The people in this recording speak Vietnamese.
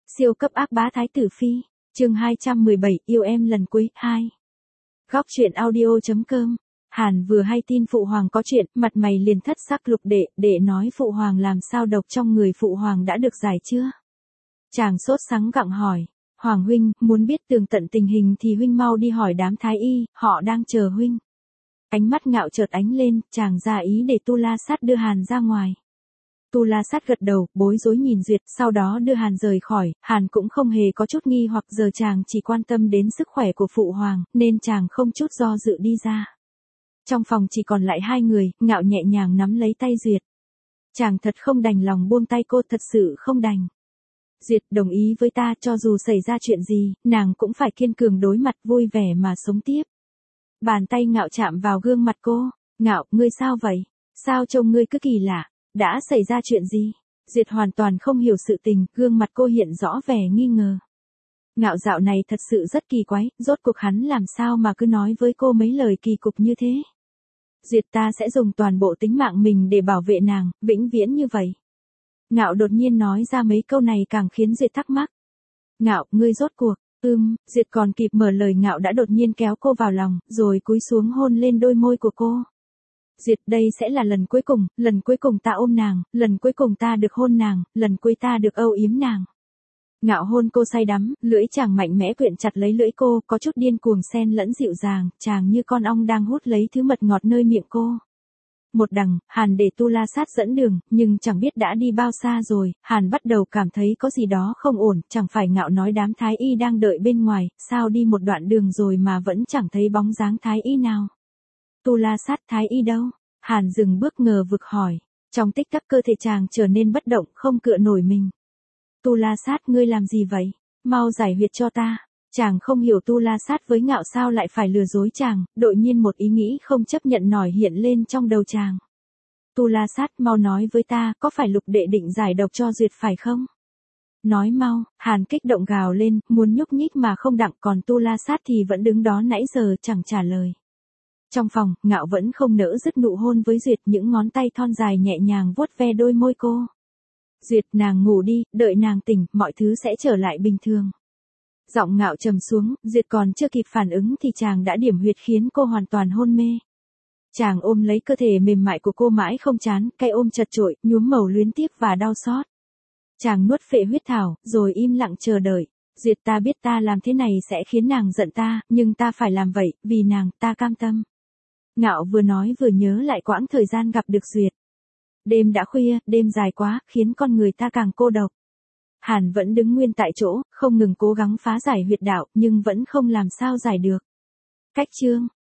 Siêu cấp ác bá Thái tử Phi, chương 217, yêu em lần cuối, 2. Góc truyện audio.com. Hàn vừa hay tin phụ hoàng có chuyện, mặt mày liền thất sắc. Lục đệ nói phụ hoàng làm sao độc trong người phụ hoàng đã được giải chưa? Chàng sốt sắng gặng hỏi, hoàng huynh, muốn biết tường tận tình hình thì huynh mau đi hỏi đám thái y, họ đang chờ huynh. Ánh mắt Ngạo chợt ánh lên, chàng ra ý để Tu La Sát đưa Hàn ra ngoài. Tu La Sát gật đầu, bối rối nhìn Duyệt, sau đó đưa Hàn rời khỏi. Hàn cũng không hề có chút nghi hoặc, giờ chàng chỉ quan tâm đến sức khỏe của phụ hoàng, nên chàng không chút do dự đi ra. Trong phòng chỉ còn lại hai người, Ngạo nhẹ nhàng nắm lấy tay Duyệt. Chàng thật không đành lòng buông tay cô, thật sự không đành. Duyệt, đồng ý với ta, cho dù xảy ra chuyện gì, nàng cũng phải kiên cường đối mặt, vui vẻ mà sống tiếp. Bàn tay Ngạo chạm vào gương mặt cô. Ngạo, ngươi sao vậy? Sao trông ngươi cứ kỳ lạ? Đã xảy ra chuyện gì? Duyệt hoàn toàn không hiểu sự tình, gương mặt cô hiện rõ vẻ nghi ngờ. Ngạo dạo này thật sự rất kỳ quái, rốt cuộc hắn làm sao mà cứ nói với cô mấy lời kỳ cục như thế? Duyệt, ta sẽ dùng toàn bộ tính mạng mình để bảo vệ nàng, vĩnh viễn như vậy. Ngạo đột nhiên nói ra mấy câu này càng khiến Duyệt thắc mắc. Ngạo, ngươi rốt cuộc, Duyệt còn kịp mở lời, Ngạo đã đột nhiên kéo cô vào lòng, rồi cúi xuống hôn lên đôi môi của cô. Duyệt, đây sẽ là lần cuối cùng ta ôm nàng, lần cuối cùng ta được hôn nàng, lần cuối ta được âu yếm nàng. Ngạo hôn cô say đắm, lưỡi chàng mạnh mẽ quyện chặt lấy lưỡi cô, có chút điên cuồng xen lẫn dịu dàng, chàng như con ong đang hút lấy thứ mật ngọt nơi miệng cô. Một đằng, Hàn để Tu La Sát dẫn đường, nhưng chẳng biết đã đi bao xa rồi, Hàn bắt đầu cảm thấy có gì đó không ổn, chẳng phải Ngạo nói đám thái y đang đợi bên ngoài, sao đi một đoạn đường rồi mà vẫn chẳng thấy bóng dáng thái y nào. Tu La Sát, thái y đâu? Hàn dừng bước ngờ vực hỏi. Trong tích tắc cơ thể chàng trở nên bất động, không cựa nổi mình. Tu La Sát, ngươi làm gì vậy? Mau giải huyệt cho ta. Chàng không hiểu Tu La Sát với Ngạo sao lại phải lừa dối chàng, đột nhiên một ý nghĩ không chấp nhận nổi hiện lên trong đầu chàng. Tu La Sát, mau nói với ta, có phải Lục đệ định giải độc cho Duyệt phải không? Nói mau. Hàn kích động gào lên, muốn nhúc nhích mà không đặng, còn Tu La Sát thì vẫn đứng đó nãy giờ chẳng trả lời. Trong phòng, Ngạo vẫn không nỡ dứt nụ hôn với Duyệt, những ngón tay thon dài nhẹ nhàng vuốt ve đôi môi cô. Duyệt, nàng ngủ đi, đợi nàng tỉnh, mọi thứ sẽ trở lại bình thường. Giọng Ngạo trầm xuống, Duyệt còn chưa kịp phản ứng thì chàng đã điểm huyệt khiến cô hoàn toàn hôn mê. Chàng ôm lấy cơ thể mềm mại của cô mãi không chán, cái ôm chật chội, nhuốm màu luyến tiếc và đau xót. Chàng nuốt phệ huyết thảo, rồi im lặng chờ đợi. Duyệt, ta biết ta làm thế này sẽ khiến nàng giận ta, nhưng ta phải làm vậy, vì nàng, ta cam tâm. Ngạo vừa nói vừa nhớ lại quãng thời gian gặp được Duyệt. Đêm đã khuya, đêm dài quá, khiến con người ta càng cô độc. Hàn vẫn đứng nguyên tại chỗ, không ngừng cố gắng phá giải huyệt đạo, nhưng vẫn không làm sao giải được. Cách chương